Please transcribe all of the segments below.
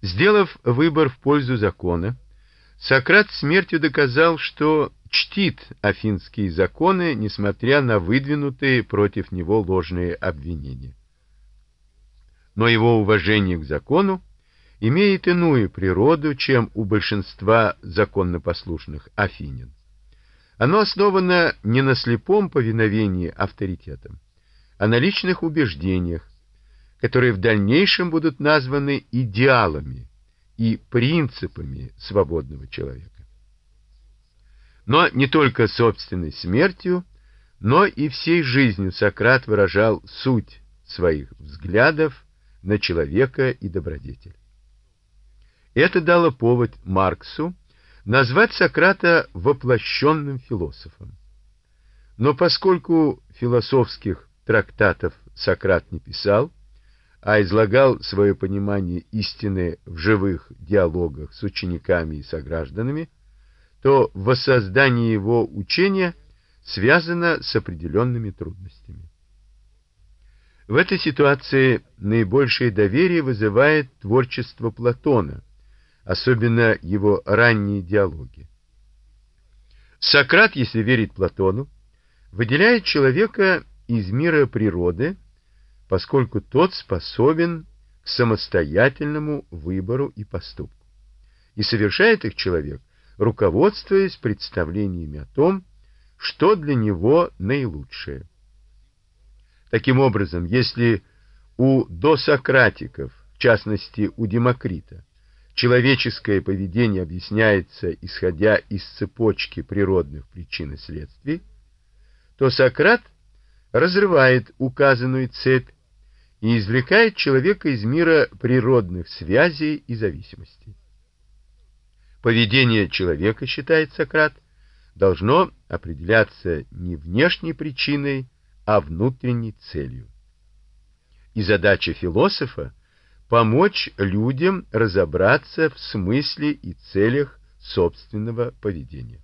Сделав выбор в пользу закона, Сократ смертью доказал, что чтит афинские законы, несмотря на выдвинутые против него ложные обвинения. Но его уважение к закону имеет иную природу, чем у большинства законнопослушных афинян. Оно основано не на слепом повиновении авторитетам, а на личных убеждениях, которые в дальнейшем будут названы идеалами и принципами свободного человека. Но не только собственной смертью, но и всей жизнью Сократ выражал суть своих взглядов на человека и добродетель. Это дало повод Марксу назвать Сократа воплощенным философом. Но поскольку философских трактатов Сократ не писал, а излагал свое понимание истины в живых диалогах с учениками и согражданами, то воссоздание его учения связано с определенными трудностями. В этой ситуации наибольшее доверие вызывает творчество Платона, особенно его ранние диалоги. Сократ, если верить Платону, выделяет человека из мира природы, поскольку тот способен к самостоятельному выбору и поступку. И совершает их человек, руководствуясь представлениями о том, что для него наилучшее. Таким образом, если у досократиков, в частности у Демокрита, человеческое поведение объясняется, исходя из цепочки природных причин и следствий, то Сократ разрывает указанную цепь и извлекает человека из мира природных связей и зависимостей. Поведение человека, считает Сократ, должно определяться не внешней причиной, а внутренней целью. И задача философа – помочь людям разобраться в смысле и целях собственного поведения.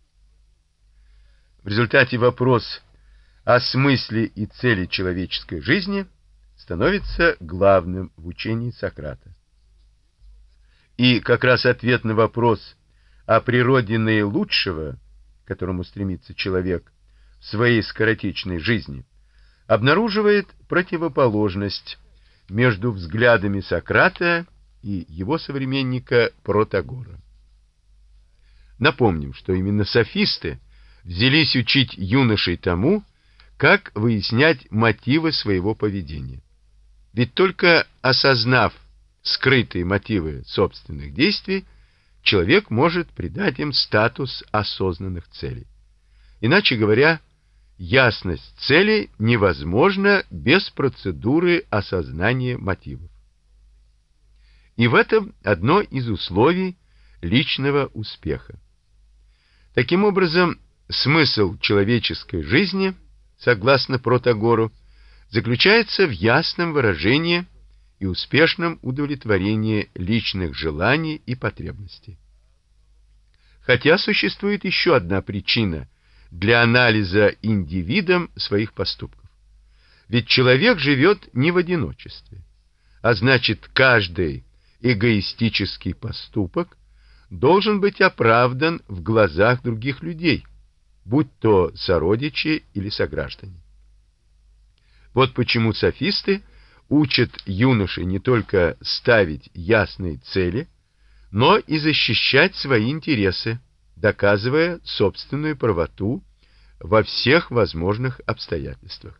В результате вопрос о смысле и цели человеческой жизни становится главным в учении Сократа. И как раз ответ на вопрос о природе наилучшего, к которому стремится человек в своей скоротечной жизни, обнаруживает противоположность между взглядами Сократа и его современника Протагора. Напомним, что именно софисты взялись учить юношей тому, как выяснять мотивы своего поведения. Ведь только осознав скрытые мотивы собственных действий, человек может придать им статус осознанных целей. Иначе говоря, ясность целей невозможна без процедуры осознания мотивов. И в этом одно из условий личного успеха. Таким образом, смысл человеческой жизни, согласно Протагору, заключается в ясном выражении и успешном удовлетворении личных желаний и потребностей. Хотя существует еще одна причина для анализа индивидом своих поступков. Ведь человек живет не в одиночестве, а значит, каждый эгоистический поступок должен быть оправдан в глазах других людей, будь то сородичи или сограждане. Вот почему софисты учат юношей не только ставить ясные цели, но и защищать свои интересы, доказывая собственную правоту во всех возможных обстоятельствах.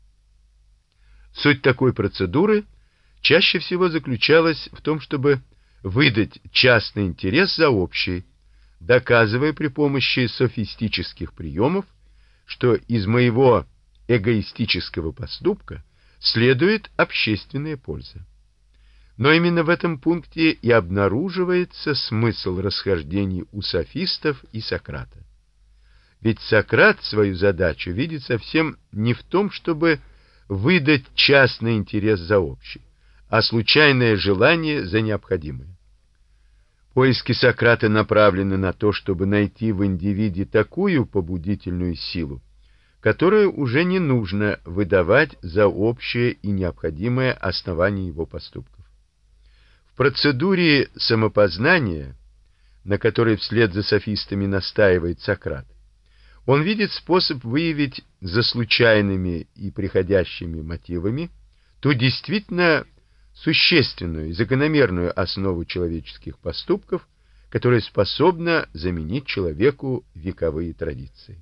Суть такой процедуры чаще всего заключалась в том, чтобы выдать частный интерес за общий, доказывая при помощи софистических приемов, что из моего эгоистического поступка следует общественная польза. Но именно в этом пункте и обнаруживается смысл расхождений у софистов и Сократа. Ведь Сократ свою задачу видит совсем не в том, чтобы выдать частный интерес за общий, а случайное желание за необходимое. Поиски Сократа направлены на то, чтобы найти в индивиде такую побудительную силу, которую уже не нужно выдавать за общее и необходимое основание его поступков. В процедуре самопознания, на которой вслед за софистами настаивает Сократ, он видит способ выявить за случайными и приходящими мотивами ту действительно существенную и закономерную основу человеческих поступков, которая способна заменить человеку вековые традиции.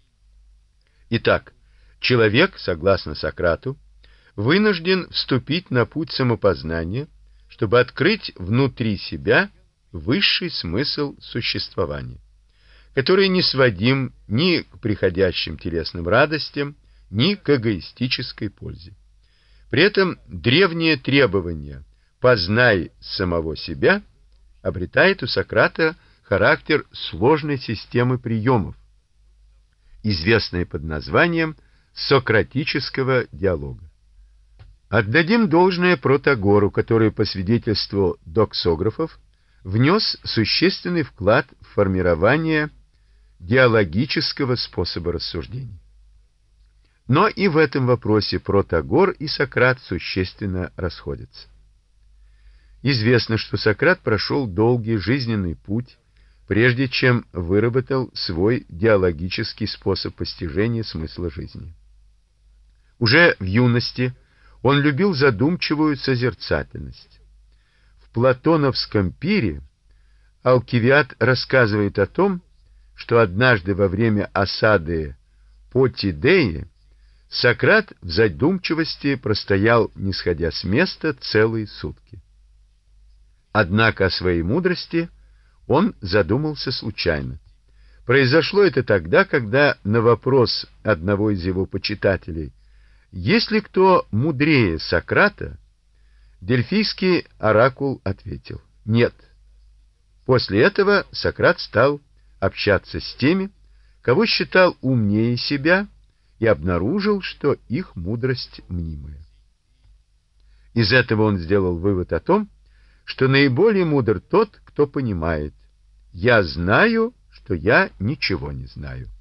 Итак, человек, согласно Сократу, вынужден вступить на путь самопознания, чтобы открыть внутри себя высший смысл существования, который не сводим ни к приходящим телесным радостям, ни к эгоистической пользе. При этом древнее требование «познай самого себя» обретает у Сократа характер сложной системы приемов, известной под названием сократического диалога. Отдадим должное Протагору, который, по свидетельству доксографов, внес существенный вклад в формирование диалогического способа рассуждений. Но и в этом вопросе Протагор и Сократ существенно расходятся. Известно, что Сократ прошел долгий жизненный путь, прежде чем выработал свой диалогический способ постижения смысла жизни. Уже в юности он любил задумчивую созерцательность. В платоновском пире Алкивиад рассказывает о том, что однажды во время осады Потидеи Сократ в задумчивости простоял, не сходя с места, целые сутки. Однако о своей мудрости он задумался случайно. Произошло это тогда, когда на вопрос одного из его почитателей, есть ли кто мудрее Сократа, дельфийский оракул ответил: нет. После этого Сократ стал общаться с теми, кого считал умнее себя, и обнаружил, что их мудрость мнимая. Из этого он сделал вывод о том, что наиболее мудр тот, кто понимает: я знаю, что я ничего не знаю.